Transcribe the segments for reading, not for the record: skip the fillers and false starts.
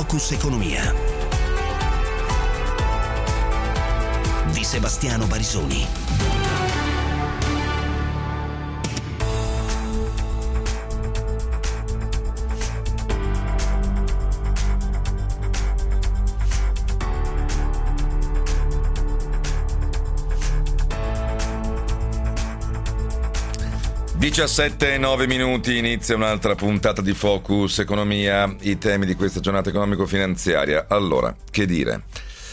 Focus Economia di Sebastiano Barisoni. Diciassette e 9 minuti, inizia un'altra puntata di Focus Economia, i temi di questa giornata economico-finanziaria. Allora, che dire?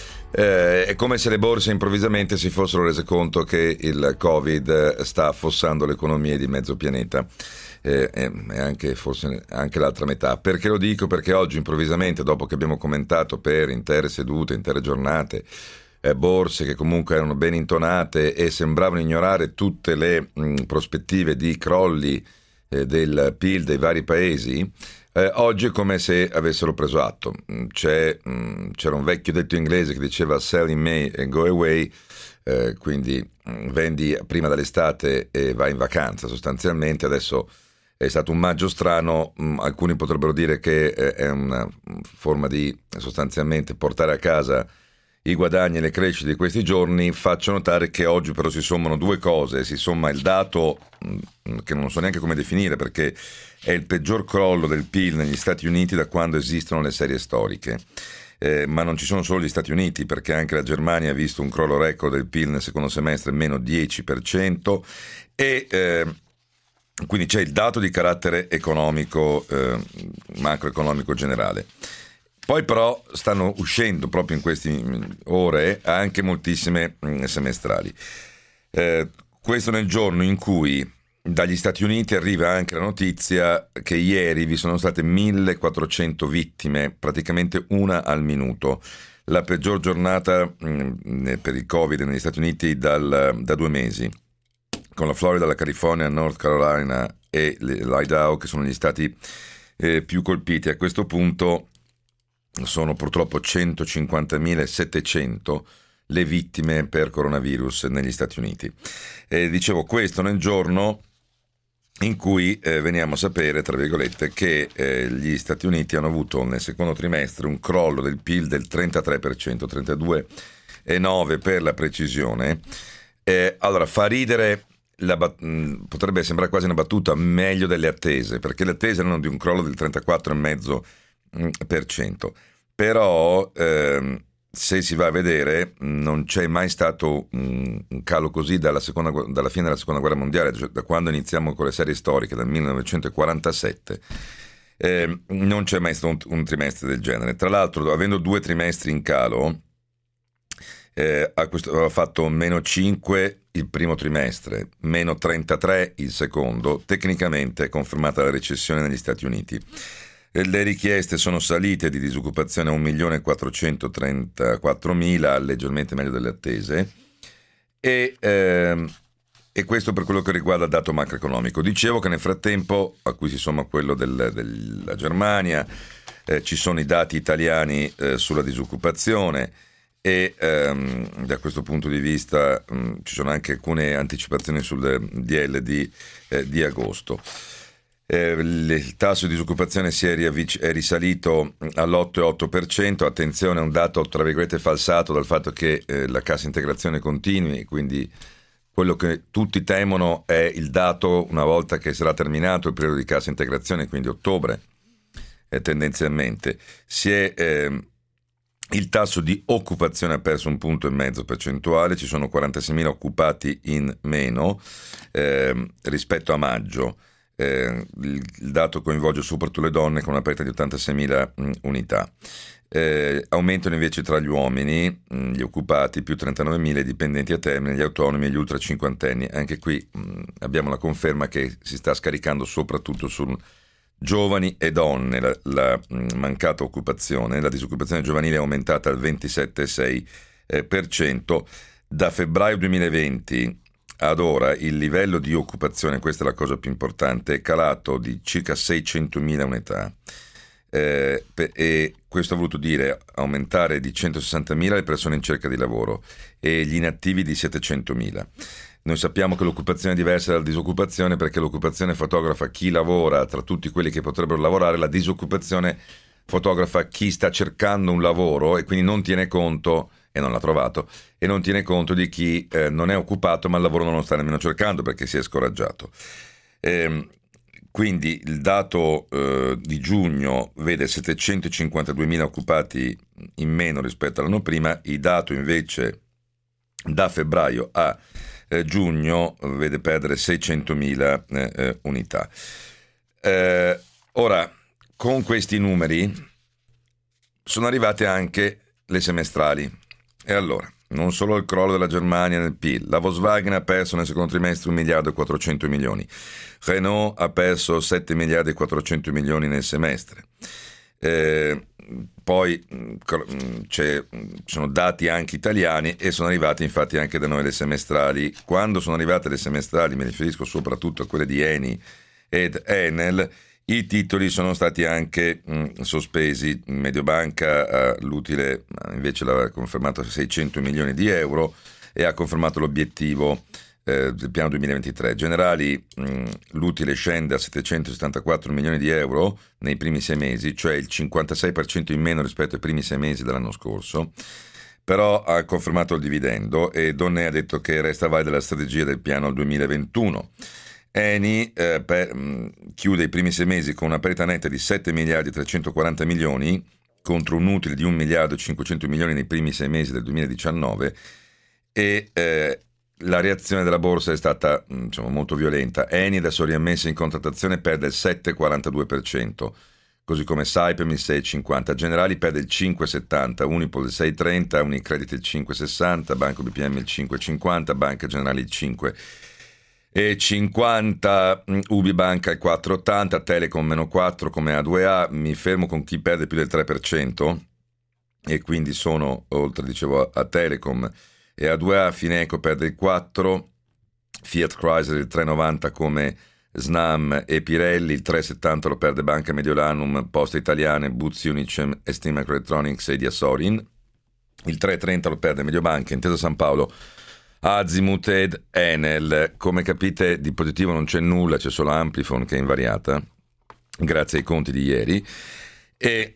È come se le borse improvvisamente si fossero rese conto che il Covid sta affossando le economie di mezzo pianeta, e anche forse anche l'altra metà. Perché lo dico? Perché oggi improvvisamente, dopo che abbiamo commentato per intere sedute, intere giornate, borse che comunque erano ben intonate e sembravano ignorare tutte le prospettive di crolli del PIL dei vari paesi, oggi è come se avessero preso atto. C'era un vecchio detto inglese che diceva "sell in May and go away", quindi vendi prima dell'estate e vai in vacanza sostanzialmente. Adesso è stato un maggio strano, alcuni potrebbero dire che è una forma di sostanzialmente portare a casa i guadagni e le crescite di questi giorni. Faccio notare che oggi però si sommano due cose. Si somma il dato che non so neanche come definire, perché è il peggior crollo del PIL negli Stati Uniti da quando esistono le serie storiche, ma non ci sono solo gli Stati Uniti, perché anche la Germania ha visto un crollo record del PIL nel secondo semestre, meno 10%, e quindi c'è il dato di carattere economico, macroeconomico generale. Poi però stanno uscendo proprio in queste ore anche moltissime semestrali. Questo nel giorno in cui dagli Stati Uniti arriva anche la notizia che ieri vi sono state 1400 vittime, praticamente una al minuto. La peggior giornata per il Covid negli Stati Uniti da 2 mesi, con la Florida, la California, North Carolina e l'Idaho che sono gli stati più colpiti. A questo punto sono purtroppo 150.700 le vittime per coronavirus negli Stati Uniti. Dicevo questo nel giorno in cui veniamo a sapere, tra virgolette, che gli Stati Uniti hanno avuto nel secondo trimestre un crollo del PIL del 33%, 32,9% per la precisione. Allora, fa ridere, potrebbe sembrare quasi una battuta, meglio delle attese, perché le attese erano di un crollo del 34,5%. Però se si va a vedere non c'è mai stato un calo così dalla fine della seconda guerra mondiale, cioè da quando iniziamo con le serie storiche, dal 1947, non c'è mai stato un trimestre del genere. Tra l'altro, avendo 2 trimestri in calo, aveva fatto meno 5 il primo trimestre, meno 33 il secondo. Tecnicamente è confermata la recessione negli Stati Uniti. Le richieste sono salite di disoccupazione a 1.434.000, leggermente meglio delle attese, e questo per quello che riguarda il dato macroeconomico. Dicevo che nel frattempo, a cui si somma quello della Germania, ci sono i dati italiani sulla disoccupazione, e da questo punto di vista ci sono anche alcune anticipazioni sul DL di agosto. Il tasso di disoccupazione è risalito all'8,8%. Attenzione, è un dato tra virgolette falsato dal fatto che la cassa integrazione continui, quindi quello che tutti temono è il dato una volta che sarà terminato il periodo di cassa integrazione, quindi ottobre, tendenzialmente il tasso di occupazione ha perso 1,5 punti percentuale, ci sono 46.000 occupati in meno rispetto a maggio. Il dato coinvolge soprattutto le donne, con una perdita di 86.000 unità. Aumentano invece tra gli uomini gli occupati, più 39.000, i dipendenti a termine, gli autonomi e gli ultra cinquantenni. Anche qui abbiamo la conferma che si sta scaricando soprattutto su giovani e donne la mancata occupazione. La disoccupazione giovanile è aumentata al 27,6%. Da febbraio 2020 ad ora il livello di occupazione, questa è la cosa più importante, è calato di circa 600.000 unità, e questo ha voluto dire aumentare di 160.000 le persone in cerca di lavoro e gli inattivi di 700.000. Noi sappiamo che l'occupazione è diversa dalla disoccupazione, perché l'occupazione fotografa chi lavora tra tutti quelli che potrebbero lavorare, la disoccupazione fotografa chi sta cercando un lavoro e quindi non tiene conto, e non l'ha trovato, e non tiene conto di chi non è occupato ma il lavoro non lo sta nemmeno cercando perché si è scoraggiato. Quindi il dato di giugno vede 752.000 occupati in meno rispetto all'anno prima, il dato invece da febbraio a giugno vede perdere 600.000 unità. Ora, con questi numeri sono arrivate anche le semestrali. E allora, non solo il crollo della Germania nel PIL, la Volkswagen ha perso nel secondo trimestre 1 miliardo e 400 milioni, Renault ha perso 7 miliardi e 400 milioni nel semestre. Poi ci sono dati anche italiani e sono arrivati infatti anche da noi le semestrali. Quando sono arrivate le semestrali, mi riferisco soprattutto a quelle di Eni ed Enel, i titoli sono stati anche sospesi. Mediobanca l'utile invece l'ha confermato a 600 milioni di euro e ha confermato l'obiettivo del piano 2023. Generali l'utile scende a 774 milioni di euro nei primi 6 mesi, cioè il 56% in meno rispetto ai primi 6 mesi dell'anno scorso, però ha confermato il dividendo e Donné ha detto che resta valida la strategia del piano al 2021. Eni chiude i primi 6 mesi con una parità netta di 7 miliardi e 340 milioni contro un utile di 1 miliardo e 500 milioni nei primi 6 mesi del 2019 e la reazione della borsa è stata molto violenta. Eni adesso riammessa in contrattazione perde il 7,42%, così come Saipem il 6,50%, Generali perde il 5,70%, Unipol il 6,30%, Unicredit il 5,60%, Banco BPM il 5,50%, Banca Generali il 5,50%, Ubibanca il 4,80%, Telecom meno 4% come A2A. Mi fermo con chi perde più del 3% e quindi sono, oltre dicevo a Telecom e A2A, Fineco perde il 4%, Fiat Chrysler il 3,90% come Snam e Pirelli, il 3,70% lo perde Banca Mediolanum, Poste Italiane, Buzzi Unicem, Estima Microelectronics e Diasorin, il 3,30% lo perde Mediobanca, Intesa San Paolo, Azimut ed Enel. Come capite di positivo non c'è nulla, c'è solo Amplifon che è invariata grazie ai conti di ieri e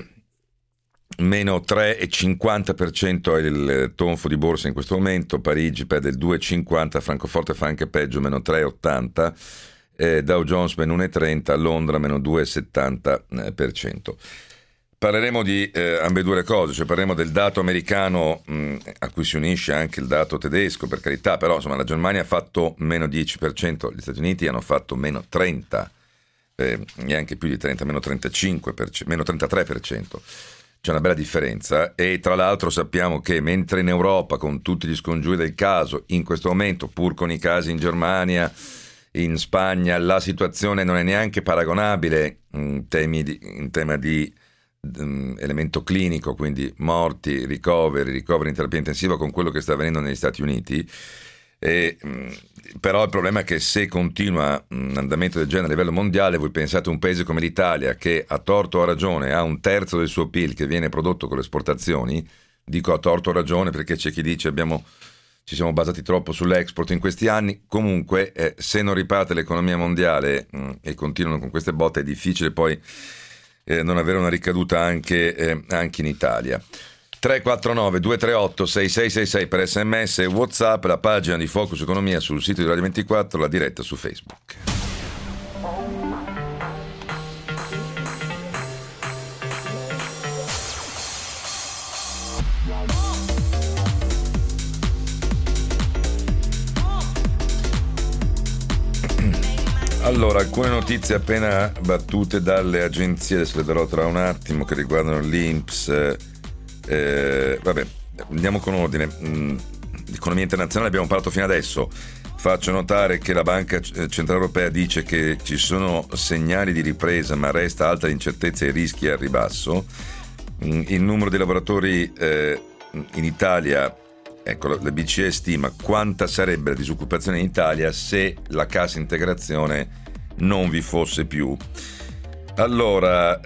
meno 3,50% è il tonfo di borsa in questo momento. Parigi perde il 2,50%, Francoforte fa anche peggio, meno 3,80%, Dow Jones meno 1,30%, Londra meno 2,70%. Parleremo di ambedue le cose, cioè parleremo del dato americano a cui si unisce anche il dato tedesco, per carità, però insomma la Germania ha fatto meno 10%, gli Stati Uniti hanno fatto meno 30%, neanche più di 30%, meno 35%, meno 33%. C'è una bella differenza e tra l'altro sappiamo che mentre in Europa, con tutti gli scongiuri del caso, in questo momento, pur con i casi in Germania, in Spagna, la situazione non è neanche paragonabile in tema di elemento clinico, quindi morti, ricoveri in terapia intensiva, con quello che sta avvenendo negli Stati Uniti. Però il problema è che se continua un andamento del genere a livello mondiale, voi pensate a un paese come l'Italia che a torto o a ragione ha 1/3 del suo PIL che viene prodotto con le esportazioni. Dico a torto o ragione perché c'è chi dice ci siamo basati troppo sull'export in questi anni. Comunque se non riparte l'economia mondiale e continuano con queste botte, è difficile poi non avere una ricaduta anche in Italia. 349 238 6666 per SMS e WhatsApp, la pagina di Focus Economia sul sito di Radio 24, la diretta su Facebook. Allora, alcune notizie appena battute dalle agenzie, adesso le darò tra un attimo, che riguardano l'INPS. Vabbè, andiamo con ordine. L'economia internazionale abbiamo parlato fino adesso. Faccio notare che la Banca Centrale Europea dice che ci sono segnali di ripresa, ma resta alta l'incertezza e i rischi al ribasso. Il numero di lavoratori in Italia, ecco, la BCE stima quanta sarebbe la disoccupazione in Italia se la cassa integrazione non vi fosse più. Allora,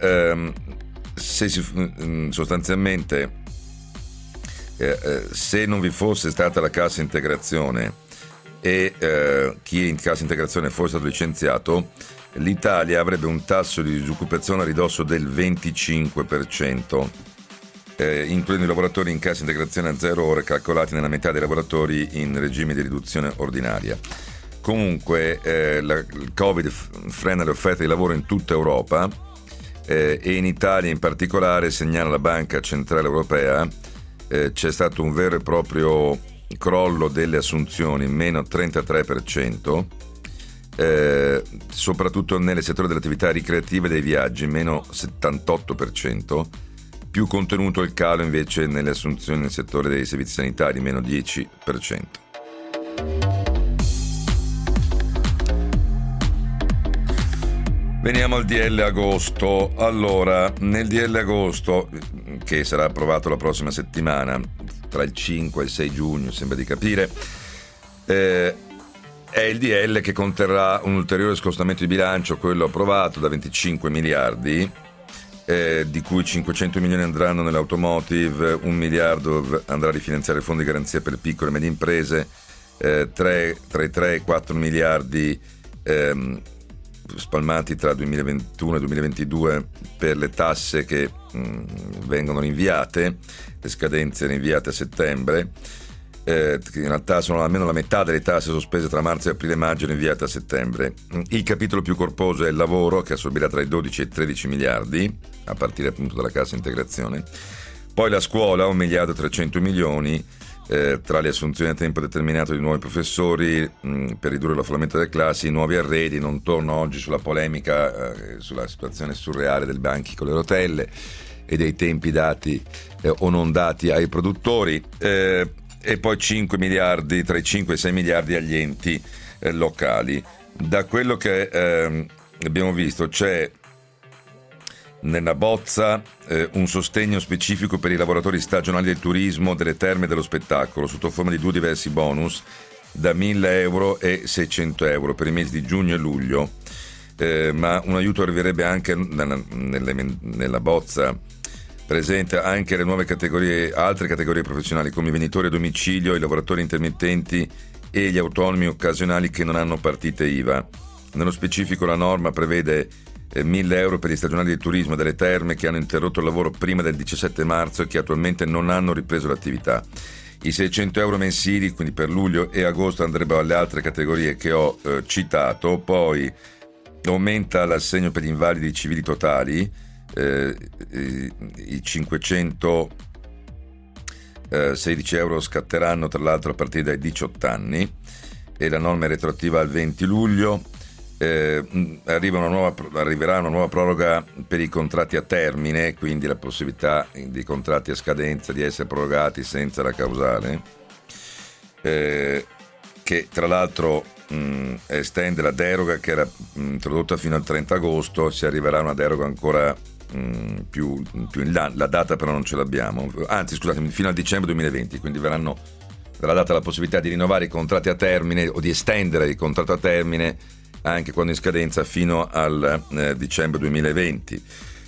sostanzialmente se non vi fosse stata la cassa integrazione e chi è in cassa integrazione fosse stato licenziato, l'Italia avrebbe un tasso di disoccupazione a ridosso del 25%, includendo i lavoratori in cassa integrazione a 0 ore calcolati nella metà dei lavoratori in regime di riduzione ordinaria. Comunque il Covid frena le offerte di lavoro in tutta Europa e in Italia in particolare, segnala la Banca Centrale Europea, c'è stato un vero e proprio crollo delle assunzioni, meno 33%, soprattutto nel settore delle attività ricreative e dei viaggi, meno 78%, più contenuto il calo invece nelle assunzioni nel settore dei servizi sanitari, meno 10%. Veniamo al DL agosto. Allora, nel DL agosto, che sarà approvato la prossima settimana, tra il 5 e il 6 giugno, sembra di capire, è il DL che conterrà un ulteriore scostamento di bilancio, quello approvato, da 25 miliardi, di cui 500 milioni andranno nell'automotive, 1 miliardo andrà a rifinanziare il fondo di garanzia per piccole e medie imprese, tra i 3 e 4 miliardi spalmati tra 2021 e 2022 per le tasse che vengono rinviate, le scadenze rinviate a settembre, che in realtà sono almeno la metà delle tasse sospese tra marzo e aprile e maggio rinviate a settembre. Il capitolo più corposo è il lavoro, che assorbirà tra i 12 e i 13 miliardi a partire appunto dalla cassa integrazione. Poi la scuola, 1 miliardo e 300 milioni, tra le assunzioni a tempo determinato di nuovi professori per ridurre l'affollamento delle classi, i nuovi arredi. Non torno oggi sulla polemica sulla situazione surreale del banchi con le rotelle e dei tempi dati o non dati ai produttori, e poi 5 miliardi, tra i 5 e i 6 miliardi agli enti locali. Da quello che abbiamo visto, c'è nella bozza un sostegno specifico per i lavoratori stagionali del turismo, delle terme e dello spettacolo, sotto forma di 2 diversi bonus da 1.000 euro e 600 euro per i mesi di giugno e luglio, ma un aiuto arriverebbe anche nella bozza presente anche le nuove categorie, altre categorie professionali come i venditori a domicilio, i lavoratori intermittenti e gli autonomi occasionali che non hanno partite IVA. Nello specifico la norma prevede 1.000 euro per gli stagionali del turismo e delle terme che hanno interrotto il lavoro prima del 17 marzo e che attualmente non hanno ripreso l'attività. I 600 euro mensili, quindi per luglio e agosto, andrebbero alle altre categorie che ho citato. Poi aumenta l'assegno per gli invalidi civili totali, i 516 euro scatteranno tra l'altro a partire dai 18 anni e la norma è retroattiva al 20 luglio. Arriverà una nuova proroga per i contratti a termine, quindi la possibilità di contratti a scadenza di essere prorogati senza la causale, che tra l'altro estende la deroga che era introdotta fino al 30 agosto, si arriverà a una deroga ancora più in là, la data però non ce l'abbiamo, anzi scusatemi, fino al dicembre 2020, quindi verrà data la possibilità di rinnovare i contratti a termine o di estendere il contratto a termine anche quando in scadenza fino al dicembre 2020.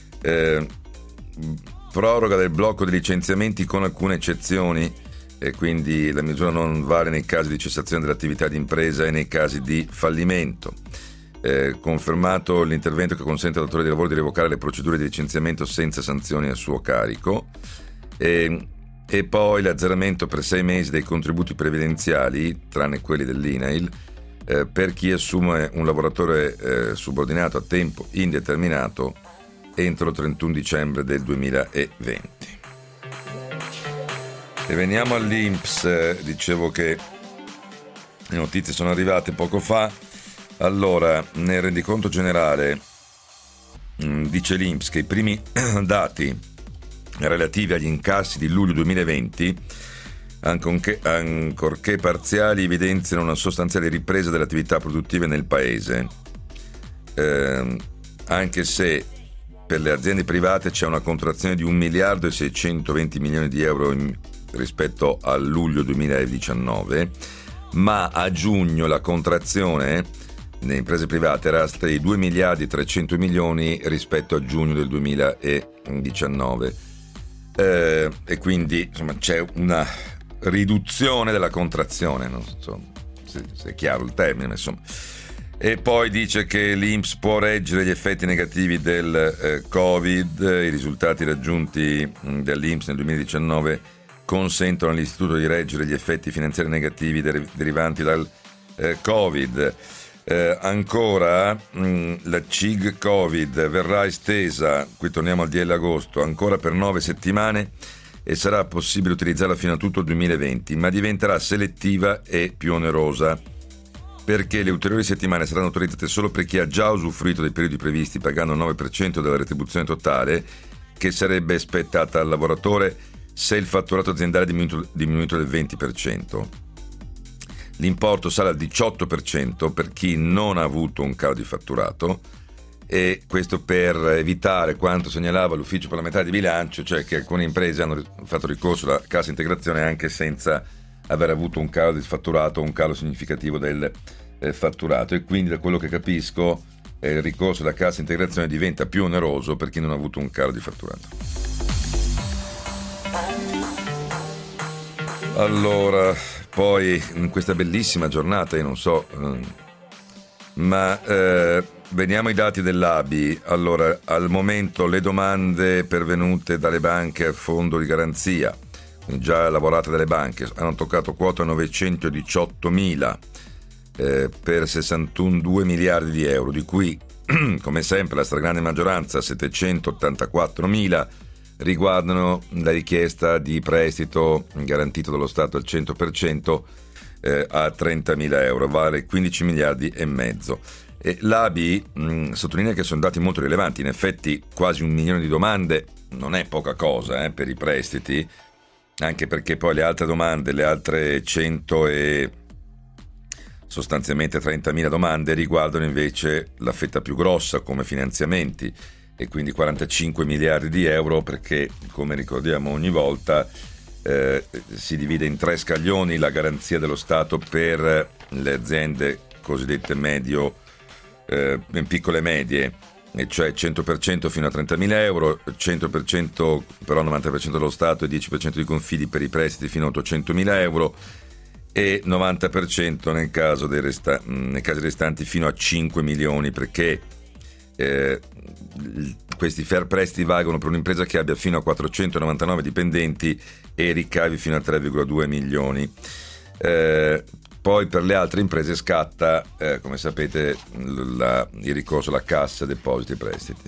Proroga del blocco dei licenziamenti con alcune eccezioni, e quindi la misura non vale nei casi di cessazione dell'attività di impresa e nei casi di fallimento. Confermato l'intervento che consente al datore di lavoro di revocare le procedure di licenziamento senza sanzioni a suo carico, e poi l'azzeramento per 6 mesi dei contributi previdenziali, tranne quelli dell'INAIL, per chi assume un lavoratore subordinato a tempo indeterminato entro il 31 dicembre del 2020. E veniamo all'INPS. Dicevo che le notizie sono arrivate poco fa. Allora, nel rendiconto generale dice l'INPS che i primi dati relativi agli incassi di luglio 2020, ancorché parziali, evidenziano una sostanziale ripresa delle attività produttive nel paese, anche se per le aziende private c'è una contrazione di 1 miliardo e 620 milioni di euro rispetto al luglio 2019, ma a giugno la contrazione nelle imprese private era stata di 2 miliardi e 300 milioni rispetto a giugno del 2019, e quindi insomma c'è una riduzione della contrazione, non so se è chiaro il termine, insomma. E poi dice che l'INPS può reggere gli effetti negativi del Covid. I risultati raggiunti dall'INPS nel 2019 consentono all'istituto di reggere gli effetti finanziari negativi derivanti dal Covid. Ancora la CIG Covid verrà estesa, qui torniamo al DL agosto, ancora per 9 settimane e sarà possibile utilizzarla fino a tutto il 2020, ma diventerà selettiva e più onerosa, perché le ulteriori settimane saranno autorizzate solo per chi ha già usufruito dei periodi previsti pagando il 9% della retribuzione totale che sarebbe spettata al lavoratore se il fatturato aziendale è diminuito del 20%. L'importo sale al 18% per chi non ha avuto un calo di fatturato, e questo per evitare quanto segnalava l'ufficio parlamentare di bilancio, cioè che alcune imprese hanno fatto ricorso alla cassa integrazione anche senza aver avuto un calo di fatturato o un calo significativo del fatturato, e quindi da quello che capisco il ricorso alla cassa integrazione diventa più oneroso per chi non ha avuto un calo di fatturato. Allora, poi in questa bellissima giornata, io non so, ma vediamo i dati dell'ABI. Allora, al momento le domande pervenute dalle banche al fondo di garanzia, già lavorate dalle banche, hanno toccato quota 918.000 per 61,2 miliardi di euro, di cui come sempre la stragrande maggioranza, 784.000, riguardano la richiesta di prestito garantito dallo Stato al 100% a 30.000 euro, vale 15 miliardi e mezzo. E l'ABI sottolinea che sono dati molto rilevanti. In effetti quasi 1 milione di domande non è poca cosa per i prestiti, anche perché poi le altre domande, le altre 100 e sostanzialmente 30.000 domande riguardano invece la fetta più grossa come finanziamenti, e quindi 45 miliardi di euro, perché come ricordiamo ogni volta si divide in 3 scaglioni la garanzia dello Stato per le aziende cosiddette piccole e medie, e cioè 100% fino a 30.000 euro, 100% però 90% dello Stato e 10% di confidi per i prestiti fino a 800.000 euro, e 90% nei casi restanti fino a 5 milioni, perché questi fair prestiti valgono per un'impresa che abbia fino a 499 dipendenti e ricavi fino a 3,2 milioni. Poi per le altre imprese scatta, come sapete, il ricorso alla cassa depositi e prestiti.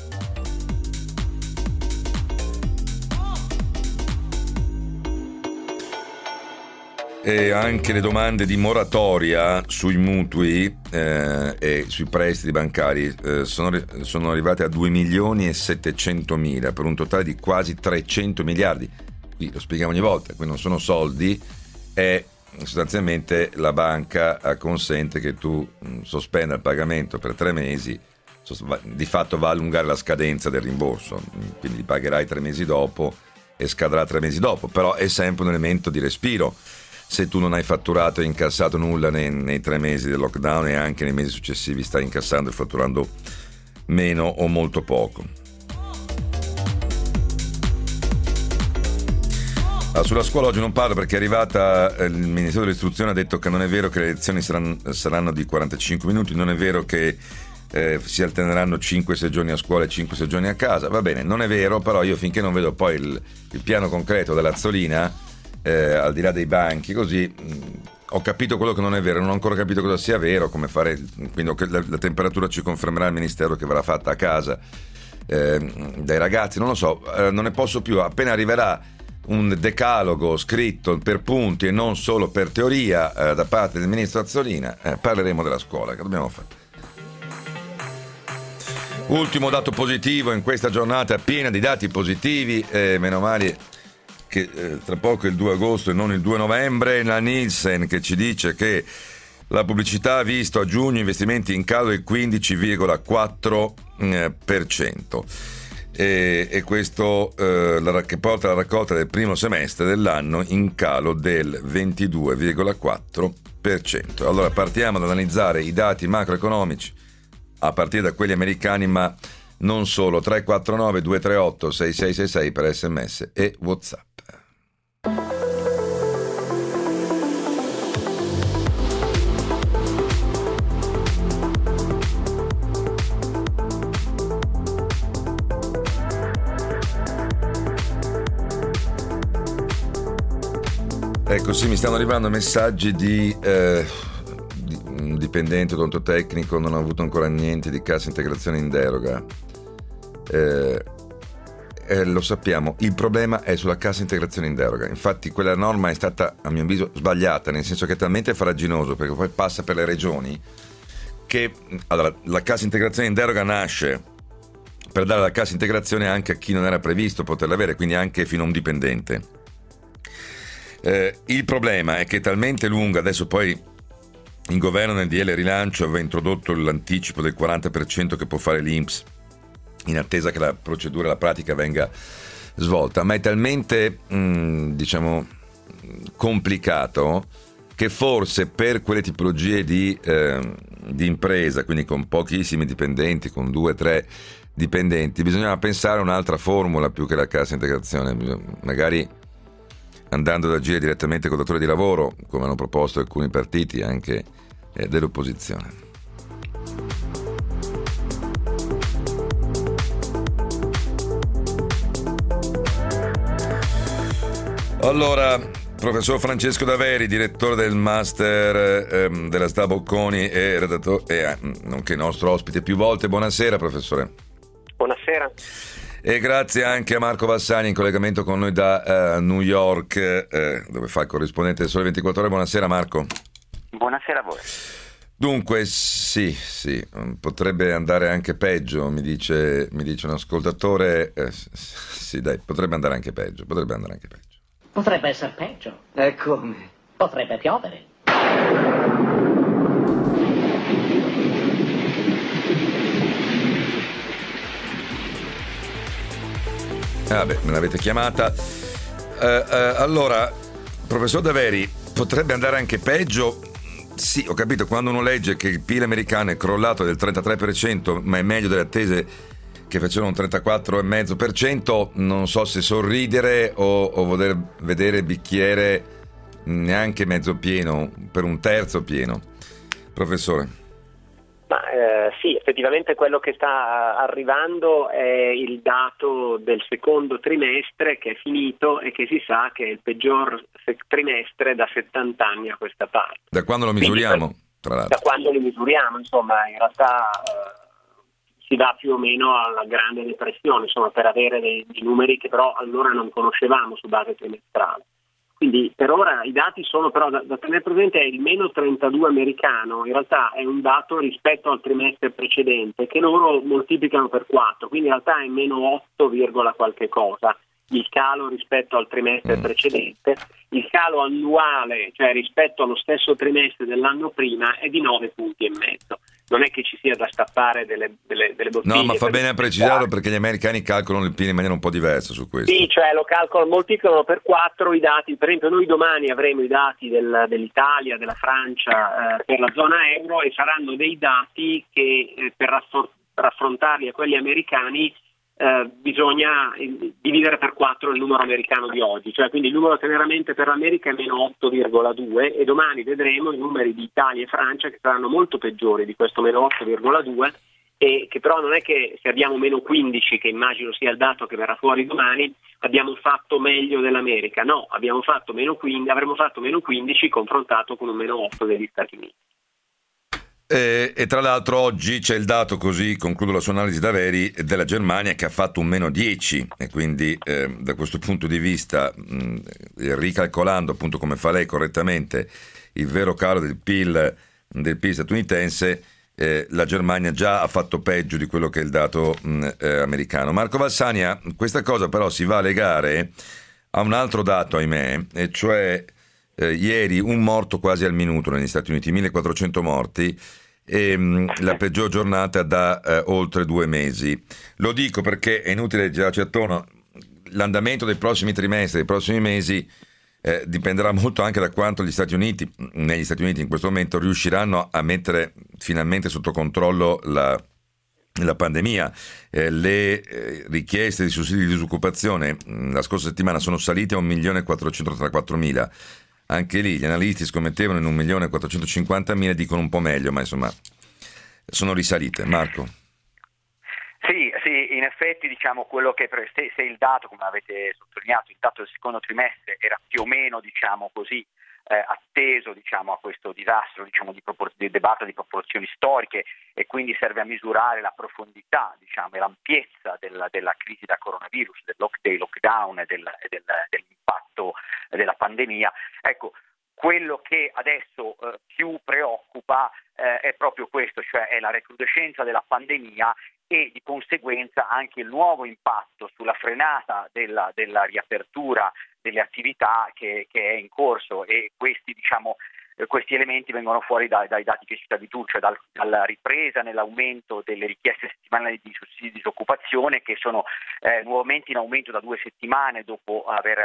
E anche le domande di moratoria sui mutui e sui prestiti bancari sono arrivate a 2.700.000 per un totale di quasi 300 miliardi. Qui lo spieghiamo ogni volta, qui non sono soldi, è sostanzialmente la banca consente che tu sospenda il pagamento per 3 mesi, di fatto va a allungare la scadenza del rimborso, quindi pagherai 3 mesi dopo e scadrà 3 mesi dopo, però è sempre un elemento di respiro. Se tu non hai fatturato e incassato nulla nei 3 mesi del lockdown, e anche nei mesi successivi stai incassando e fatturando meno o molto poco. Sulla scuola oggi non parlo perché è arrivata, il Ministero dell'Istruzione ha detto che non è vero che le lezioni saranno di 45 minuti, non è vero che si alterneranno 5-6 giorni a scuola e 5-6 giorni a casa. Va bene, non è vero, però io finché non vedo poi il piano concreto dell'Azzolina, al di là dei banchi, così ho capito quello che non è vero, non ho ancora capito cosa sia vero, come fare, quindi la temperatura ci confermerà il Ministero che verrà fatta a casa dai ragazzi, non lo so, non ne posso più. Appena arriverà un decalogo scritto per punti e non solo per teoria da parte del ministro Azzolina, parleremo della scuola, che dobbiamo fare. Ultimo dato positivo in questa giornata piena di dati positivi, meno male che tra poco è il 2 agosto e non il 2 novembre, la Nielsen che ci dice che la pubblicità ha visto a giugno investimenti in calo del 15,4%, e questo che porta la raccolta del primo semestre dell'anno in calo del 22,4%. Allora partiamo ad analizzare i dati macroeconomici a partire da quelli americani, ma non solo. 349 238 6666 per SMS e WhatsApp. Ecco, sì, mi stanno arrivando messaggi di un dipendente odontotecnico, non ha avuto ancora niente di cassa integrazione in deroga. Lo sappiamo, il problema è sulla cassa integrazione in deroga. Infatti quella norma è stata, a mio avviso, sbagliata, nel senso che è talmente farraginoso, perché poi passa per le regioni, che allora, la cassa integrazione in deroga nasce per dare la cassa integrazione anche a chi non era previsto poterla avere, quindi anche fino a un dipendente. Il problema è che è talmente lunga, adesso poi il governo nel DL Rilancio aveva introdotto l'anticipo del 40% che può fare l'INPS in attesa che la procedura, la pratica venga svolta, ma è talmente complicato che forse per quelle tipologie di impresa, quindi con pochissimi dipendenti, con 2-3 dipendenti, bisognava pensare a un'altra formula più che la cassa integrazione, magari andando ad agire direttamente con il datore di lavoro, come hanno proposto alcuni partiti anche dell'opposizione. Allora, professor Francesco Daveri, direttore del Master della SDA Bocconi e redattore, nonché nostro ospite più volte. Buonasera, professore. Buonasera. E grazie anche a Marco Bassani in collegamento con noi da New York, dove fa il corrispondente del Sole 24 Ore. Buonasera, Marco. Buonasera a voi. Dunque, sì, potrebbe andare anche peggio, mi dice un ascoltatore. Sì, dai, potrebbe andare anche peggio. Potrebbe essere peggio. E come? Potrebbe piovere. Vabbè, me l'avete chiamata. Allora, professor Daveri, potrebbe andare anche peggio? Sì, ho capito, quando uno legge che il PIL americano è crollato del 33%, ma è meglio delle attese che facevano un 34,5%, non so se sorridere o voler vedere il bicchiere neanche mezzo pieno, per un terzo pieno. Professore. Ma sì, effettivamente quello che sta arrivando è il dato del secondo trimestre che è finito e che si sa che è il peggior trimestre da 70 anni a questa parte. Da quando lo misuriamo, tra l'altro? Da quando lo misuriamo, insomma, in realtà si dà più o meno alla Grande Depressione, insomma, per avere dei numeri che però allora non conoscevamo su base trimestrale. Quindi per ora i dati sono però da tenere presente, è il meno 32 americano, in realtà è un dato rispetto al trimestre precedente che loro moltiplicano per 4, quindi in realtà è meno 8, qualche cosa il calo rispetto al trimestre precedente. Il calo annuale, cioè rispetto allo stesso trimestre dell'anno prima, è di 9,5 punti. Non è che ci sia da stappare delle bottiglie. No, ma fa bene a precisarlo perché gli americani calcolano il PIL in maniera un po' diversa su questo. Sì, cioè lo calcolano, moltiplicano per 4 i dati. Per esempio noi domani avremo i dati dell'Italia, della Francia per la zona euro, e saranno dei dati che per raffrontarli a quelli americani bisogna dividere per 4 il numero americano di oggi, cioè quindi il numero a tenere a mente per l'America è meno 8,2 e domani vedremo i numeri di Italia e Francia che saranno molto peggiori di questo meno 8,2, e che però non è che se abbiamo meno 15, che immagino sia il dato che verrà fuori domani, abbiamo fatto meglio dell'America. No, avremo fatto meno 15 confrontato con un meno 8 degli Stati Uniti. E tra l'altro oggi c'è il dato, così concludo la sua analisi Daveri, della Germania, che ha fatto un meno 10, e quindi da questo punto di vista, ricalcolando appunto come fa lei correttamente il vero calo del PIL statunitense, la Germania già ha fatto peggio di quello che è il dato americano. Marco Valsania, questa cosa però si va a legare a un altro dato, ahimè, e cioè ieri un morto quasi al minuto negli Stati Uniti, 1400 morti, e la peggior giornata da oltre 2 mesi. Lo dico perché è inutile girarci attorno, l'andamento dei prossimi trimestri, dei prossimi mesi dipenderà molto anche da quanto negli Stati Uniti in questo momento riusciranno a mettere finalmente sotto controllo la pandemia. Le richieste di sussidi di disoccupazione la scorsa settimana sono salite a 1.434.000. Anche lì gli analisti scommettevano in 1.450.000, dicono un po' meglio, ma insomma sono risalite. Marco? Sì, in effetti diciamo quello che se il dato, come avete sottolineato, il dato del secondo trimestre era più o meno diciamo così atteso, diciamo, a questo disastro, diciamo, di debata di proporzioni storiche, e quindi serve a misurare la profondità, diciamo, e l'ampiezza della crisi da coronavirus, dei lockdown e dell'impatto della pandemia. Ecco, quello che adesso più preoccupa è proprio questo, cioè è la recrudescenza della pandemia e di conseguenza anche il nuovo impatto sulla frenata della riapertura delle attività che è in corso, e questi elementi vengono fuori dai dati che citavi tu, cioè dalla ripresa nell'aumento delle richieste settimanali di sussidi di disoccupazione, che sono nuovamente in aumento da 2 settimane dopo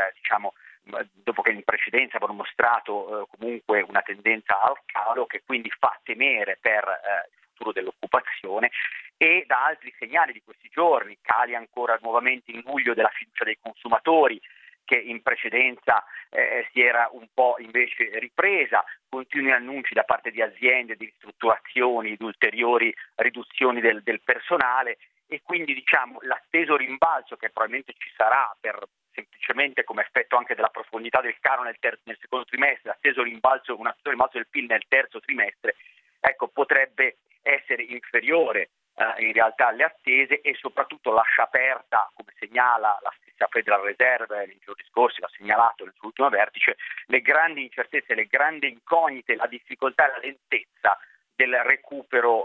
che in precedenza avevano mostrato comunque una tendenza al calo, che quindi fa temere per il futuro dell'occupazione, e da altri segnali di questi giorni, cali ancora nuovamente in luglio della fiducia dei consumatori, che in precedenza si era un po' invece ripresa, continui annunci da parte di aziende di ristrutturazioni, di ulteriori riduzioni del personale, e quindi diciamo l'atteso rimbalzo che probabilmente ci sarà semplicemente come effetto anche della profondità del calo nel secondo trimestre, un atteso rimbalzo del PIL nel terzo trimestre, ecco, potrebbe essere inferiore in realtà alle attese, e soprattutto lascia aperta, come segnala la stessa Federal Reserve nei giorni scorsi, l'ha segnalato nel suo ultimo vertice, le grandi incertezze, le grandi incognite, la difficoltà e la lentezza del recupero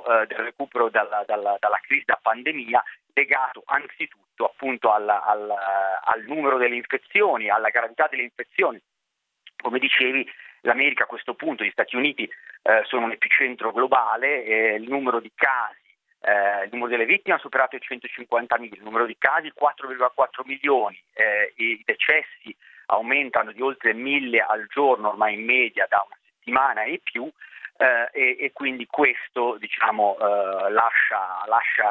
dalla crisi da pandemia, legato anzitutto appunto al numero delle infezioni, alla gravità delle infezioni. Come dicevi, l'America a questo punto, gli Stati Uniti sono un epicentro globale, il numero di casi, il numero delle vittime ha superato i 150.000, il numero di casi 4,4 milioni, i decessi aumentano di oltre 1.000 al giorno ormai in media da una settimana e più, e quindi questo lascia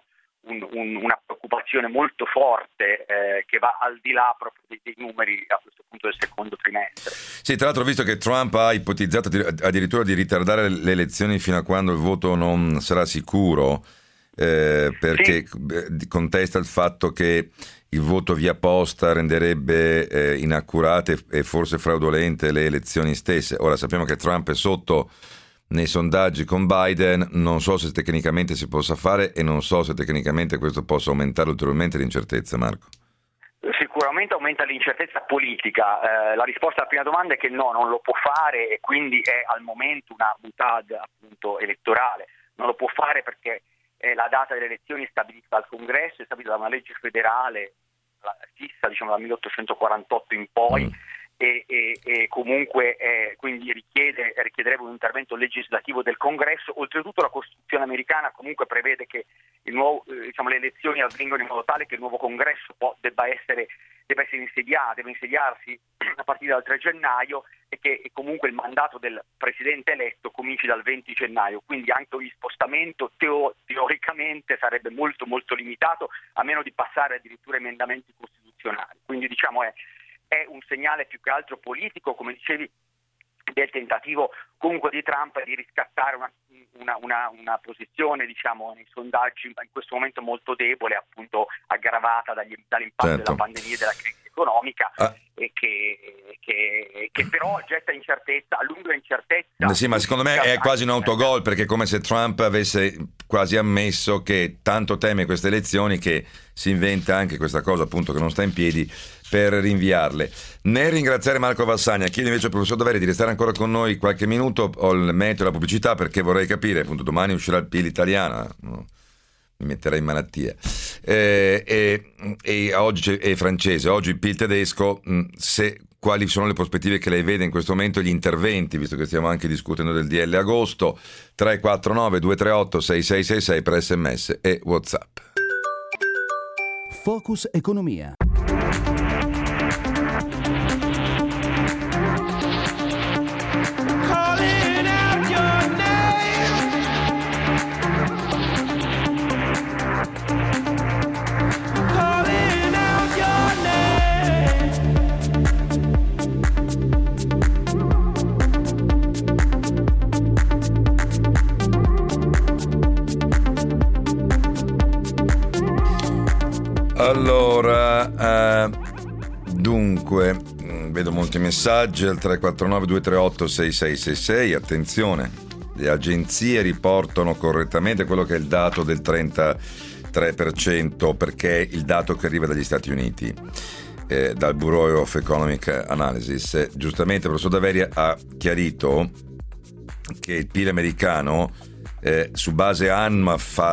una preoccupazione molto forte che va al di là proprio dei numeri a questo punto del secondo trimestre. Sì, tra l'altro, visto che Trump ha ipotizzato addirittura di ritardare le elezioni fino a quando il voto non sarà sicuro, perché contesta il fatto che il voto via posta renderebbe inaccurate e forse fraudolente le elezioni stesse. Ora sappiamo che Trump è sotto nei sondaggi con Biden, non so se tecnicamente si possa fare, e non so se tecnicamente questo possa aumentare ulteriormente l'incertezza, Marco. Sicuramente aumenta l'incertezza politica. La risposta alla prima domanda è che no, non lo può fare, e quindi è al momento una boutade appunto elettorale. Non lo può fare perché la data delle elezioni è stabilita dal Congresso, è stabilita da una legge federale fissa, dal 1848 in poi, e comunque quindi richiederebbe un intervento legislativo del Congresso. Oltretutto la Costituzione americana comunque prevede che le elezioni avvengono in modo tale che il nuovo Congresso debba insediarsi a partire dal 3 gennaio, e che comunque il mandato del presidente eletto cominci dal 20 gennaio, quindi anche il spostamento teoricamente sarebbe molto molto limitato, a meno di passare addirittura emendamenti costituzionali. Quindi è un segnale più che altro politico, come dicevi, del tentativo comunque di Trump di riscattare una posizione nei sondaggi in questo momento molto debole, appunto aggravata dall'impatto della pandemia e della crisi economica, e che però getta incertezza, allunga incertezza. Sì, ma secondo me è quasi un autogol, perché è come se Trump avesse quasi ammesso che tanto teme queste elezioni che si inventa anche questa cosa, appunto, che non sta in piedi, per rinviarle. Nel ringraziare Marco Valsagna, chiedo invece al professor Daveri di restare ancora con noi qualche minuto. Ho il meteo e la pubblicità, perché vorrei capire, appunto, domani uscirà il PIL italiano, mi metterei in malattia, e oggi è francese, oggi il PIL tedesco. Quali sono le prospettive che lei vede in questo momento, gli interventi, visto che stiamo anche discutendo del DL agosto? 349 238 6666 per SMS e WhatsApp. Focus Economia. Allora, dunque, vedo molti messaggi al 349 238 6666. Attenzione, le agenzie riportano correttamente quello che è il dato del 33%, perché è il dato che arriva dagli Stati Uniti, dal Bureau of Economic Analysis. Giustamente il professor Daveri ha chiarito che il PIL americano su base annua fa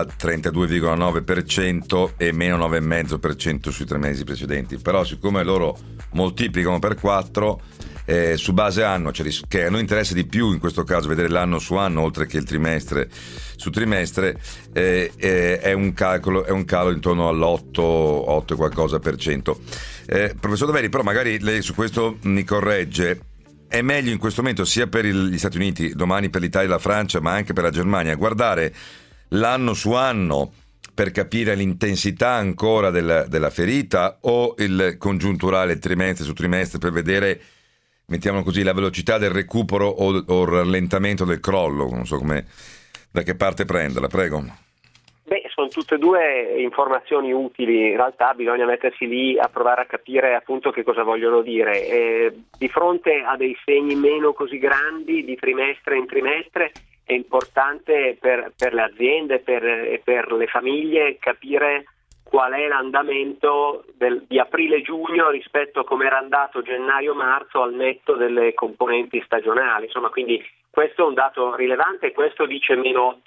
32,9% e meno 9,5% sui 3 mesi precedenti, però siccome loro moltiplicano per 4 su base annua, cioè che a noi interessa di più in questo caso vedere l'anno su anno oltre che il trimestre su trimestre, è un calo intorno all'8 e qualcosa per cento. Professor Daveri, però magari lei su questo mi corregge. È meglio in questo momento, sia per gli Stati Uniti, domani per l'Italia e la Francia, ma anche per la Germania, guardare l'anno su anno per capire l'intensità ancora della ferita, o il congiunturale trimestre su trimestre per vedere, mettiamolo così, la velocità del recupero o il rallentamento del crollo? Non so da che parte prenderla, prego. Sono tutte e due informazioni utili, in realtà bisogna mettersi lì a provare a capire appunto che cosa vogliono dire. Di fronte a dei segni meno così grandi di trimestre in trimestre è importante per le aziende e per le famiglie capire qual è l'andamento di aprile-giugno rispetto a come era andato gennaio-marzo al netto delle componenti stagionali. Insomma, quindi questo è un dato rilevante, questo dice il meno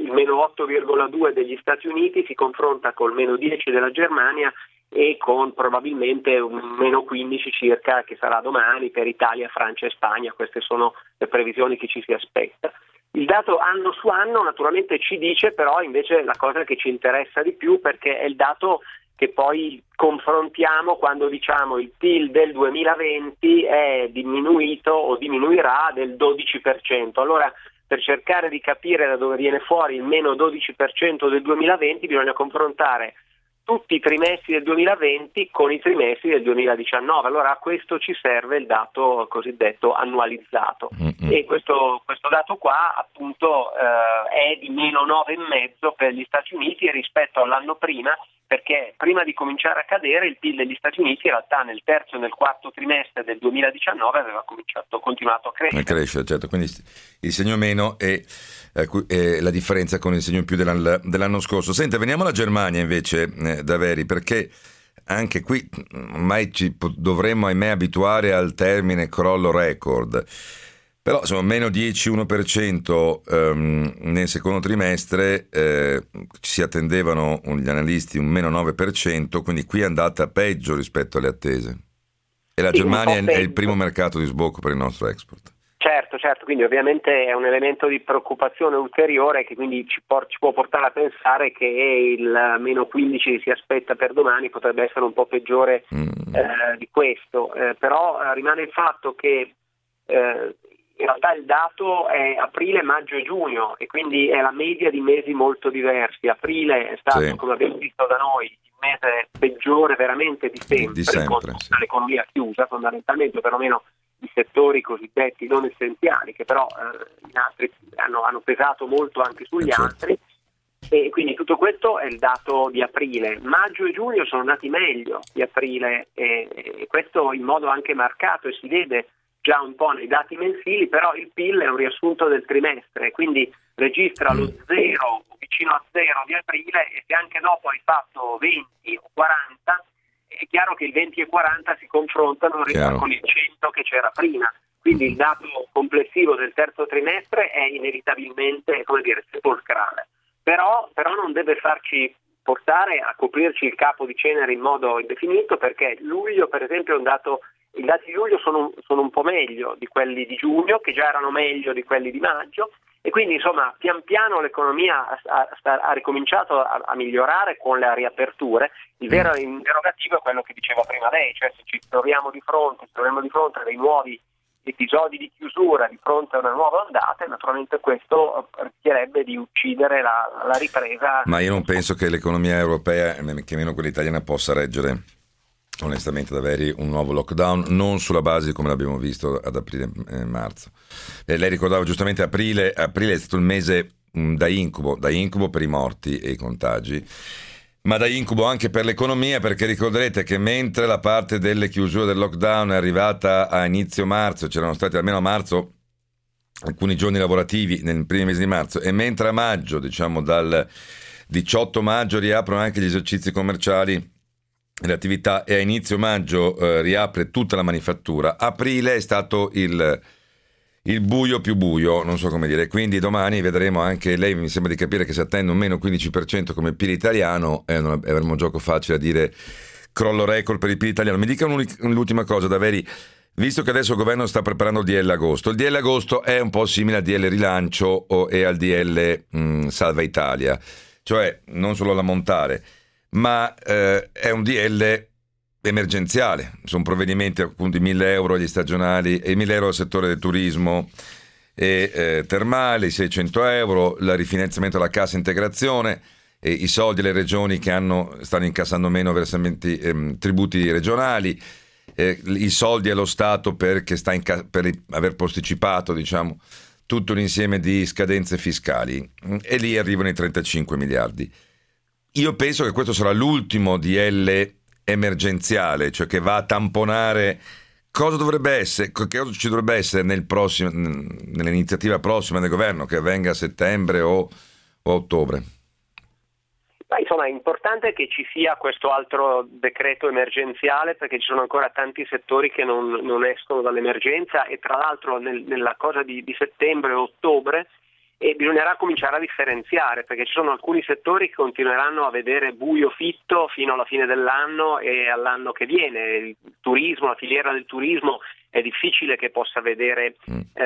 8,2 degli Stati Uniti si confronta col meno 10 della Germania e con probabilmente un meno 15 circa che sarà domani per Italia, Francia e Spagna. Queste sono le previsioni che ci si aspetta. Il dato anno su anno naturalmente ci dice però invece la cosa che ci interessa di più, perché è il dato che poi confrontiamo quando diciamo il PIL del 2020 è diminuito o diminuirà del 12%. Allora, per cercare di capire da dove viene fuori il meno 12% del 2020 bisogna confrontare tutti i trimestri del 2020 con i trimestri del 2019. Allora a questo ci serve il dato cosiddetto annualizzato. E questo dato qua appunto è di meno 9,5 per gli Stati Uniti rispetto all'anno prima, perché prima di cominciare a cadere il PIL degli Stati Uniti in realtà nel terzo e nel quarto trimestre del 2019 aveva continuato a crescere. Certo, quindi il segno meno e la differenza con il segno più dell'anno scorso. Senta, veniamo alla Germania invece, Daveri, perché anche qui ormai ci dovremmo ahimè abituare al termine crollo record. Però insomma meno 10,1% nel secondo trimestre, si attendevano gli analisti un meno 9%, quindi qui è andata peggio rispetto alle attese. E la Germania è il primo mercato di sbocco per il nostro export. Certo, quindi ovviamente è un elemento di preoccupazione ulteriore che quindi ci può portare a pensare che il meno 15 che si aspetta per domani potrebbe essere un po' peggiore di questo, però rimane il fatto che in realtà il dato è aprile, maggio e giugno e quindi è la media di mesi molto diversi. Aprile è stato, come abbiamo visto da noi, il mese peggiore veramente di sempre con l'economia chiusa fondamentalmente, perlomeno i settori cosiddetti non essenziali, che però in altri hanno pesato molto anche sugli altri, e quindi tutto questo è il dato di aprile. Maggio e giugno sono andati meglio di aprile e questo in modo anche marcato e si vede già un po' nei dati mensili, però il PIL è un riassunto del trimestre, quindi registra lo 0 vicino a 0 di aprile, e se anche dopo hai fatto 20 o 40 è chiaro che il 20 e 40 si confrontano con il 100 che c'era prima, quindi il dato complessivo del terzo trimestre è inevitabilmente, sepolcrale, però non deve farci portare a coprirci il capo di cenere in modo indefinito, perché luglio per esempio i dati di luglio sono un po' meglio di quelli di giugno, che già erano meglio di quelli di maggio, e quindi insomma pian piano l'economia ha ricominciato a migliorare con le riaperture. Il vero interrogativo è quello che diceva prima lei, cioè se ci troviamo di fronte a dei nuovi episodi di chiusura, di fronte a una nuova ondata, e naturalmente questo rischierebbe di uccidere la ripresa. Ma io non penso che l'economia europea, che meno quella italiana, possa reggere onestamente Daveri un nuovo lockdown, non sulla base di come l'abbiamo visto ad aprile e marzo. Lei ricordava giustamente aprile è stato il mese da incubo per i morti e i contagi, ma da incubo anche per l'economia, perché ricorderete che mentre la parte delle chiusure del lockdown è arrivata a inizio marzo, c'erano stati almeno a marzo alcuni giorni lavorativi nei primi mesi di marzo, e mentre a maggio, diciamo dal 18 maggio, riaprono anche gli esercizi commerciali, le attività, e a inizio maggio riapre tutta la manifattura, aprile è stato il buio più buio, non so come dire, quindi domani vedremo anche, lei mi sembra di capire che si attende un meno 15% come PIL italiano, e avremo un gioco facile a dire crollo record per il PIL italiano. Mi dica l'ultima cosa, Daveri, visto che adesso il governo sta preparando il DL agosto, il DL agosto è un po' simile al DL rilancio e al DL Salva Italia, cioè non solo l'ammontare, ma è un DL emergenziale, sono provvedimenti appunto di 1.000 euro agli stagionali e 1.000 euro al settore del turismo e termali, 600 euro, il rifinanziamento della cassa integrazione, e i soldi alle regioni che stanno incassando meno versamenti, tributi regionali, i soldi allo Stato per aver posticipato, diciamo, tutto un insieme di scadenze fiscali, e lì arrivano i 35 miliardi. Io penso che questo sarà l'ultimo DL emergenziale, cioè che va a tamponare cosa dovrebbe essere, che cosa ci dovrebbe essere nell'iniziativa prossima del governo, che avvenga a settembre o ottobre. Insomma, è importante che ci sia questo altro decreto emergenziale, perché ci sono ancora tanti settori che non escono dall'emergenza, e tra l'altro nella cosa di settembre o ottobre e bisognerà cominciare a differenziare, perché ci sono alcuni settori che continueranno a vedere buio fitto fino alla fine dell'anno e all'anno che viene. Il turismo, la filiera del turismo è difficile che possa vedere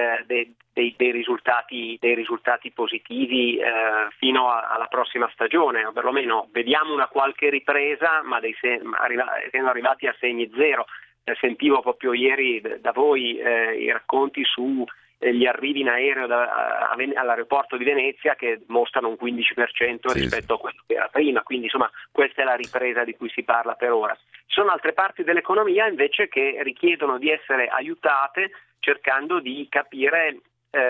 dei risultati positivi fino alla prossima stagione, o perlomeno vediamo una qualche ripresa, ma siamo arrivati a segni zero. Sentivo proprio ieri da voi i racconti su gli arrivi in aereo all'aeroporto di Venezia, che mostrano un 15% rispetto a quello che era prima, quindi insomma questa è la ripresa di cui si parla per ora. Ci sono altre parti dell'economia invece che richiedono di essere aiutate, cercando di capire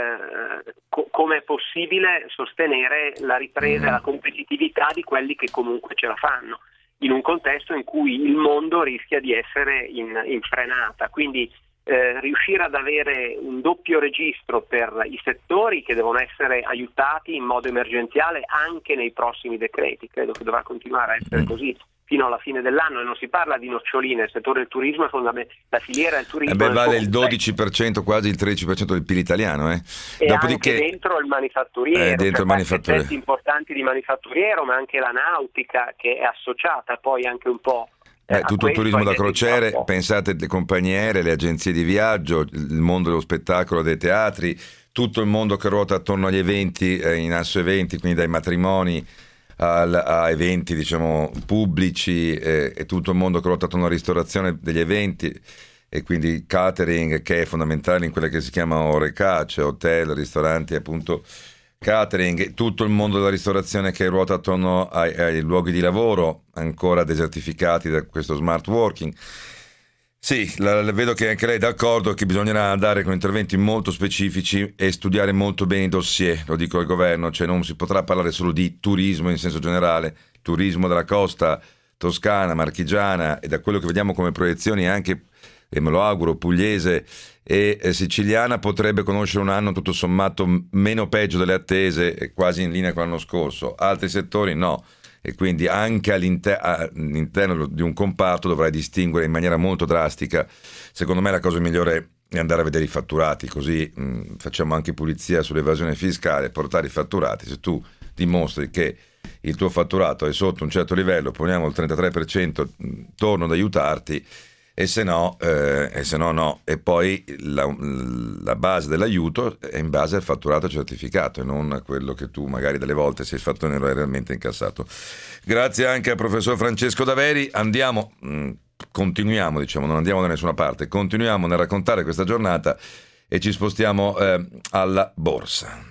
come è possibile sostenere la ripresa e la competitività di quelli che comunque ce la fanno, in un contesto in cui il mondo rischia di essere in frenata. Quindi riuscire ad avere un doppio registro per i settori che devono essere aiutati in modo emergenziale anche nei prossimi decreti. Credo che dovrà continuare a essere così fino alla fine dell'anno, e non si parla di noccioline. Il settore del turismo è fondamentale, la filiera del turismo vale il 12%, quasi il 13% del PIL italiano, e dopodiché anche dentro il manifatturiero, dentro il manifatturiero, pezzi importanti di manifatturiero, ma anche la nautica, che è associata poi anche un po' tutto il turismo da crociere, pensate alle compagnie aeree, le agenzie di viaggio, il mondo dello spettacolo, dei teatri, tutto il mondo che ruota attorno agli eventi, in asso eventi, quindi dai matrimoni a eventi, diciamo, pubblici, e tutto il mondo che ruota attorno alla ristorazione degli eventi, e quindi catering, che è fondamentale in quelle che si chiamano Horeca, cioè hotel, ristoranti, appunto catering, tutto il mondo della ristorazione che ruota attorno ai luoghi di lavoro ancora desertificati da questo smart working. Sì, vedo che anche lei è d'accordo che bisognerà andare con interventi molto specifici e studiare molto bene i dossier, lo dico al governo, cioè non si potrà parlare solo di turismo in senso generale, turismo della costa toscana, marchigiana, e da quello che vediamo come proiezioni anche, e me lo auguro, pugliese e siciliana, potrebbe conoscere un anno tutto sommato meno peggio delle attese, quasi in linea con l'anno scorso. Altri settori no, e quindi anche all'interno di un comparto dovrai distinguere in maniera molto drastica. Secondo me la cosa migliore è andare a vedere i fatturati, così facciamo anche pulizia sull'evasione fiscale, portare i fatturati. Se tu dimostri che il tuo fatturato è sotto un certo livello, poniamo il 33%, torno ad aiutarti, e se no no. E poi la base dell'aiuto è in base al fatturato certificato e non a quello che tu magari delle volte, se il fattore non è realmente incassato. Grazie anche al professor Francesco Daveri. Continuiamo, diciamo, non andiamo da nessuna parte, continuiamo nel raccontare questa giornata e ci spostiamo alla borsa.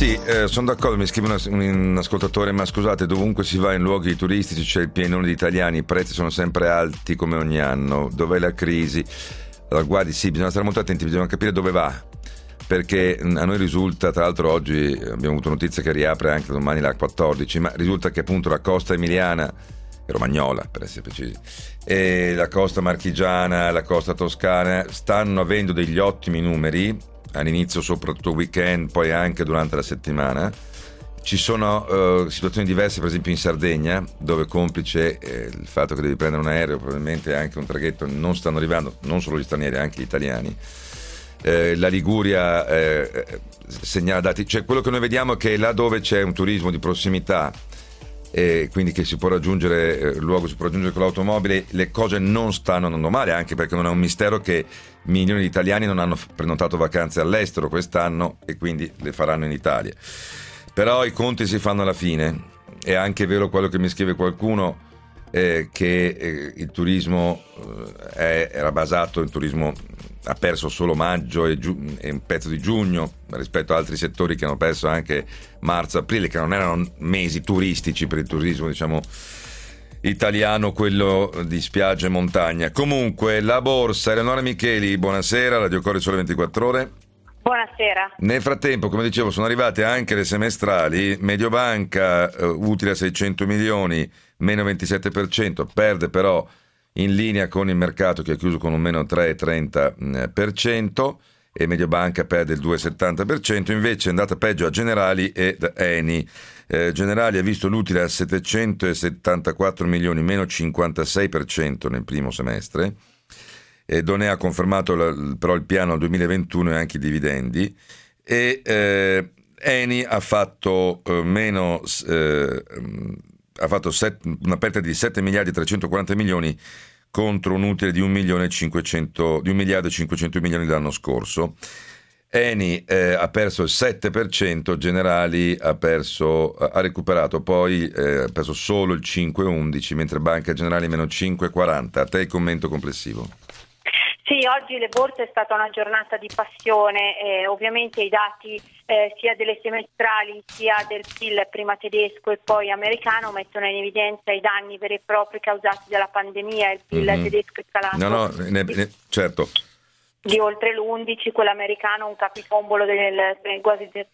Sì, sono d'accordo, mi scrive un ascoltatore, ma scusate, dovunque si va in luoghi turistici c'è il pienone di italiani, i prezzi sono sempre alti come ogni anno, dov'è la crisi? Allora guardi, sì, bisogna stare molto attenti, bisogna capire dove va, perché a noi risulta, tra l'altro oggi abbiamo avuto notizia che riapre anche domani la 14, ma risulta che appunto la costa emiliana, romagnola per essere precisi, e la costa marchigiana, la costa toscana stanno avendo degli ottimi numeri all'inizio, soprattutto weekend, poi anche durante la settimana. Ci sono situazioni diverse, per esempio in Sardegna, dove complice il fatto che devi prendere un aereo, probabilmente anche un traghetto, non stanno arrivando non solo gli stranieri, anche gli italiani. La Liguria segnala dati, cioè quello che noi vediamo è che là dove c'è un turismo di prossimità, quindi che si può raggiungere il luogo, si può raggiungere con l'automobile, le cose non stanno andando male, anche perché non è un mistero che milioni di italiani non hanno prenotato vacanze all'estero quest'anno e quindi le faranno in Italia. Però i conti si fanno alla fine. È anche vero quello che mi scrive qualcuno, che il turismo era basato, il turismo ha perso solo maggio e un pezzo di giugno rispetto a altri settori che hanno perso anche marzo, aprile, che non erano mesi turistici per il turismo, diciamo, italiano, quello di spiaggia e montagna. Comunque la borsa, Eleonora Micheli, buonasera, Radio Cori Sole 24 Ore. Buonasera. Nel frattempo, come dicevo, sono arrivate anche le semestrali. Mediobanca utile a 600 milioni, meno 27%, perde però in linea con il mercato che ha chiuso con un meno 3,30%, e Mediobanca perde il 2,70%. Invece è andata peggio a Generali ed Eni. Generali ha visto l'utile a 774 milioni, meno 56% nel primo semestre. Donè ha confermato però il piano al 2021 e anche i dividendi. E Eni ha fatto una perdita di 7 miliardi e 340 milioni contro un utile di 1 miliardo e 500 milioni l'anno scorso. Eni ha perso il 7%, Generali ha recuperato poi, ha perso solo il 5,11%, mentre Banca Generali meno 5,40%. A te il commento complessivo. Sì, oggi le borse è stata una giornata di passione, ovviamente i dati sia delle semestrali sia del PIL prima tedesco e poi americano mettono in evidenza i danni veri e propri causati dalla pandemia. Il PIL tedesco è calato certo, di oltre l'11%, quello americano un capitombolo quasi del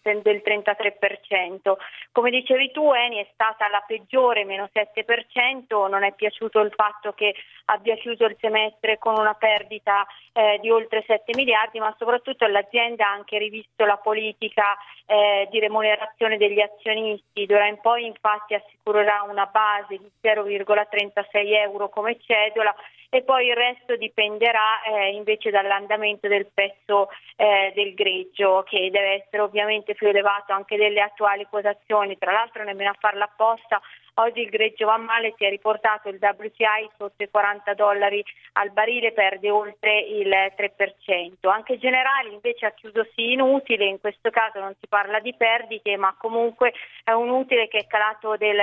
33%. Come dicevi tu, Eni è stata la peggiore, meno 7%, non è piaciuto il fatto che abbia chiuso il semestre con una perdita di oltre 7 miliardi, ma soprattutto l'azienda ha anche rivisto la politica di remunerazione degli azionisti. D'ora in poi infatti assicurerà una base di 0,36 euro come cedola, e poi il resto dipenderà invece dall'andamento del prezzo del greggio, che deve essere ovviamente più elevato anche delle attuali quotazioni. Tra l'altro, nemmeno a farla apposta, oggi il greggio va male, si è riportato il WTI sotto i $40 al barile, perde oltre il 3%. Anche Generali invece ha chiuso sì in utile, in questo caso non si parla di perdite, ma comunque è un utile che è calato del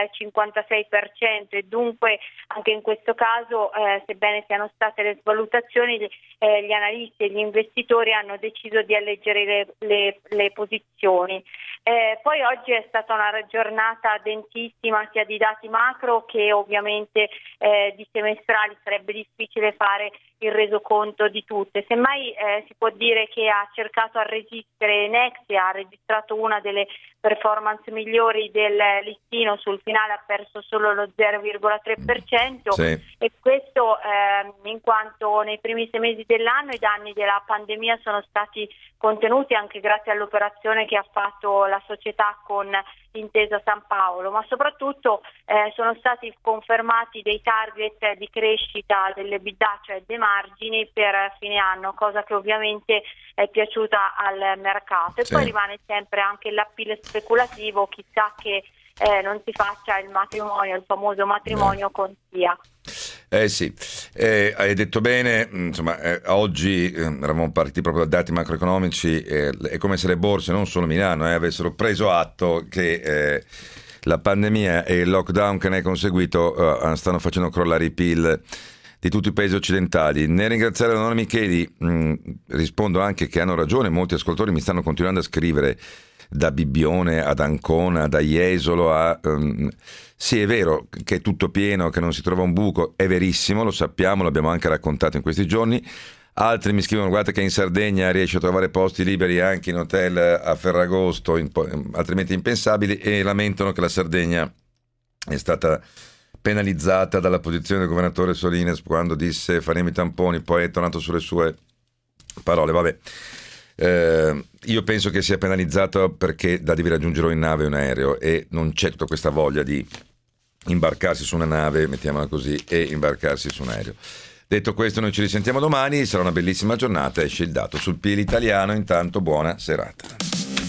56%, e dunque anche in questo caso, sebbene siano state le svalutazioni, gli analisti e gli investitori hanno deciso di alleggerire le posizioni. Poi oggi è stata una giornata densissima sia di dati macro che ovviamente di semestrali. Sarebbe difficile fare il resoconto di tutte. Semmai si può dire che ha cercato a resistere Nexia, ha registrato una delle performance migliori del listino, sul finale ha perso solo lo 0,3%, sì. E questo in quanto nei primi 6 mesi dell'anno i danni della pandemia sono stati contenuti anche grazie all'operazione che ha fatto la società con Intesa San Paolo, ma soprattutto sono stati confermati dei target di crescita dell'EBITDA, cioè dei margini per fine anno, cosa che ovviamente è piaciuta al mercato. E sì. Poi rimane sempre anche l'appeal speculativo, chissà che non si faccia il matrimonio, il famoso matrimonio con SIA. Sì, hai detto bene, insomma, oggi eravamo partiti proprio da dati macroeconomici, è come se le borse, non solo Milano, avessero preso atto che la pandemia e il lockdown che ne è conseguito stanno facendo crollare i PIL di tutti i paesi occidentali. Nel ringraziare Eleonora Micheli, rispondo anche che hanno ragione, molti ascoltatori mi stanno continuando a scrivere. da Bibbione ad Ancona, da Jesolo a... Sì, è vero che è tutto pieno, che non si trova un buco, è verissimo, lo sappiamo, l'abbiamo anche raccontato in questi giorni. Altri mi scrivono: guarda che in Sardegna riesce a trovare posti liberi anche in hotel a Ferragosto, altrimenti impensabili, e lamentano che la Sardegna è stata penalizzata dalla posizione del governatore Solinas quando disse faremo i tamponi, poi è tornato sulle sue parole. Vabbè, io penso che sia penalizzato perché devi raggiungere in nave un aereo e non c'è tutta questa voglia di imbarcarsi su una nave, mettiamola così, e imbarcarsi su un aereo. Detto questo, noi ci risentiamo domani, sarà una bellissima giornata, esce il dato sul PIL italiano. Intanto buona serata.